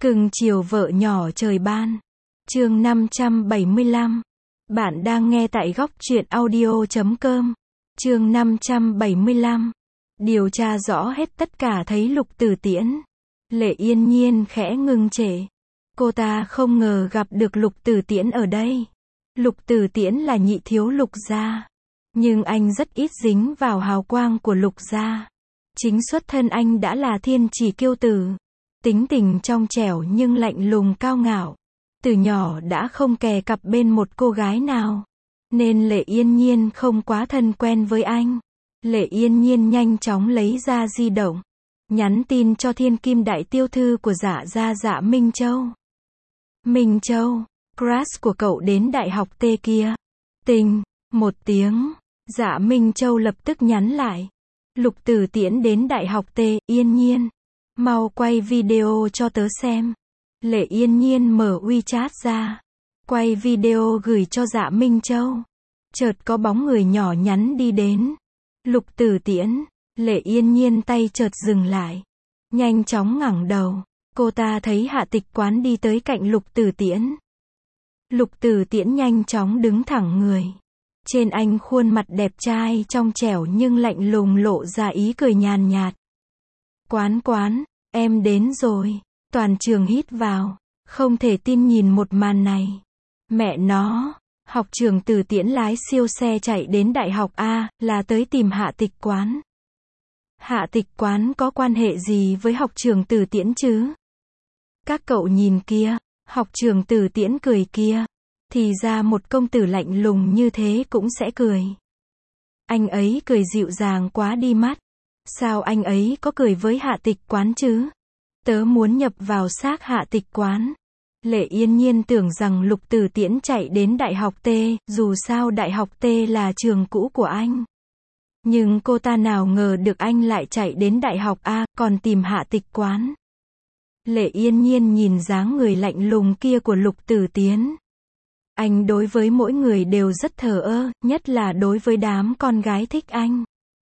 Cưng chiều vợ nhỏ trời ban. Chương 575. Bạn đang nghe tại góc truyện audio.com. Chương 575. Điều tra rõ hết tất cả thấy Lục Tử Tiễn. Lệ Yên Nhiên khẽ ngưng trệ. Cô ta không ngờ gặp được Lục Tử Tiễn ở đây. Lục Tử Tiễn là nhị thiếu Lục gia. Nhưng anh rất ít dính vào hào quang của Lục gia. Chính xuất thân anh đã là thiên chỉ kiêu tử. Tính tình trong trẻo nhưng lạnh lùng cao ngạo. Từ nhỏ đã không kè cặp bên một cô gái nào. Nên Lệ Yên Nhiên không quá thân quen với anh. Lệ Yên Nhiên nhanh chóng lấy ra di động. Nhắn tin cho thiên kim đại tiêu thư của Dạ gia Dạ Minh Châu. Minh Châu, crush của cậu đến đại học T kia. Tình, một tiếng. Dạ Minh Châu lập tức nhắn lại. Lục Tử Tiễn đến đại học T, Yên Nhiên. Mau quay video cho tớ xem. Lệ Yên Nhiên mở WeChat ra. Quay video gửi cho Dạ Minh Châu. Chợt có bóng người nhỏ nhắn đi đến. Lục Tử Tiễn. Lệ Yên Nhiên tay chợt dừng lại. Nhanh chóng ngẩng đầu. Cô ta thấy Hạ Tịch Quán đi tới cạnh Lục Tử Tiễn. Lục Tử Tiễn nhanh chóng đứng thẳng người. Trên anh khuôn mặt đẹp trai trong trẻo nhưng lạnh lùng lộ ra ý cười nhàn nhạt. Quán, em đến rồi. Toàn trường hít vào. Không thể tin nhìn một màn này. Mẹ nó, học trường Tử Tiễn lái siêu xe chạy đến đại học A, là tới tìm Hạ Tịch Quán. Hạ Tịch Quán có quan hệ gì với học trường Tử Tiễn chứ? Các cậu nhìn kia, học trường Tử Tiễn cười kia. Thì ra một công tử lạnh lùng như thế cũng sẽ cười. Anh ấy cười dịu dàng quá đi mắt. Sao anh ấy có cười với Hạ Tịch Quán chứ? Tớ muốn nhập vào xác Hạ Tịch Quán. Lệ Yên Nhiên tưởng rằng Lục Tử Tiễn chạy đến đại học T, dù sao đại học T là trường cũ của anh. Nhưng cô ta nào ngờ được anh lại chạy đến đại học A, còn tìm Hạ Tịch Quán. Lệ Yên Nhiên nhìn dáng người lạnh lùng kia của Lục Tử Tiễn. Anh đối với mỗi người đều rất thờ ơ, nhất là đối với đám con gái thích anh.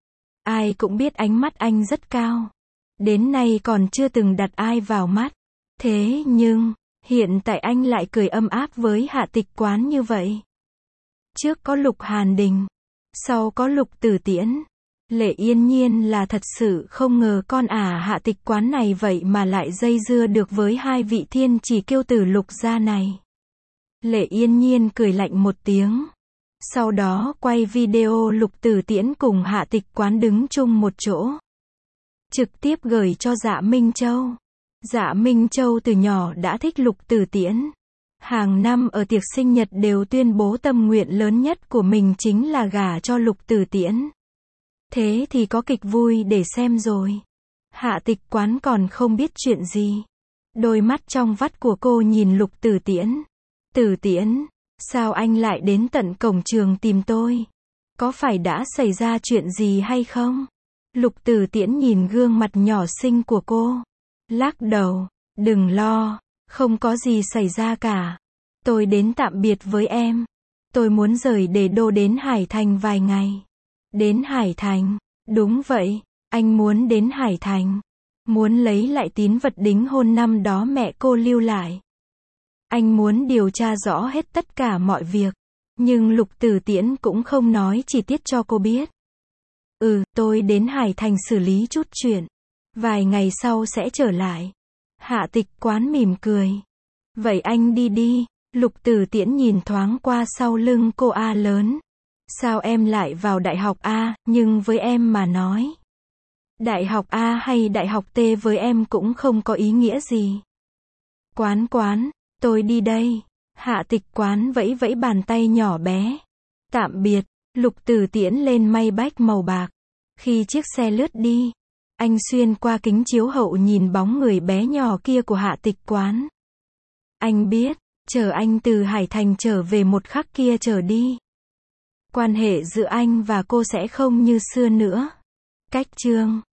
Ai cũng biết ánh mắt anh rất cao. Đến nay còn chưa từng đặt ai vào mắt. Thế nhưng, hiện tại anh lại cười ấm áp với Hạ Tịch Quán như vậy. Trước có Lục Hàn Đình, sau có Lục Tử Tiễn. Lệ Yên Nhiên là thật sự không ngờ con Hạ Tịch Quán này vậy mà lại dây dưa được với hai vị thiên chỉ kiêu tử Lục gia này. Lệ Yên Nhiên cười lạnh một tiếng. Sau đó quay video Lục Tử Tiễn cùng Hạ Tịch Quán đứng chung một chỗ. Trực tiếp gửi cho Dạ Minh Châu. Dạ Minh Châu từ nhỏ đã thích Lục Tử Tiễn. Hàng năm ở tiệc sinh nhật đều tuyên bố tâm nguyện lớn nhất của mình chính là gả cho Lục Tử Tiễn. Thế thì có kịch vui để xem rồi. Hạ Tịch Quán còn không biết chuyện gì. Đôi mắt trong vắt của cô nhìn Lục Tử Tiễn. Tử Tiễn, sao anh lại đến tận cổng trường tìm tôi? Có phải đã xảy ra chuyện gì hay không? Lục Tử Tiễn nhìn gương mặt nhỏ xinh của cô. Lắc đầu, đừng lo, không có gì xảy ra cả. Tôi đến tạm biệt với em. Tôi muốn rời để đô đến Hải Thành vài ngày. Đến Hải Thành? Đúng vậy, anh muốn đến Hải Thành. Muốn lấy lại tín vật đính hôn năm đó mẹ cô lưu lại. Anh muốn điều tra rõ hết tất cả mọi việc. Nhưng Lục Tử Tiễn cũng không nói chi tiết cho cô biết. Tôi đến Hải Thành xử lý chút chuyện. Vài ngày sau sẽ trở lại. Hạ Tịch Quán mỉm cười. Vậy anh đi đi. Lục Tử Tiễn nhìn thoáng qua sau lưng cô A lớn. Sao em lại vào đại học A, nhưng với em mà nói. Đại học A hay đại học T với em cũng không có ý nghĩa gì. Quán, tôi đi đây. Hạ Tịch Quán vẫy vẫy bàn tay nhỏ bé. Tạm biệt. Lục Tử Tiễn lên Maybach màu bạc. Khi chiếc xe lướt đi, anh xuyên qua kính chiếu hậu nhìn bóng người bé nhỏ kia của Hạ Tịch Quán. Anh biết, chờ anh từ Hải Thành trở về một khắc kia trở đi. Quan hệ giữa anh và cô sẽ không như xưa nữa. Cách chương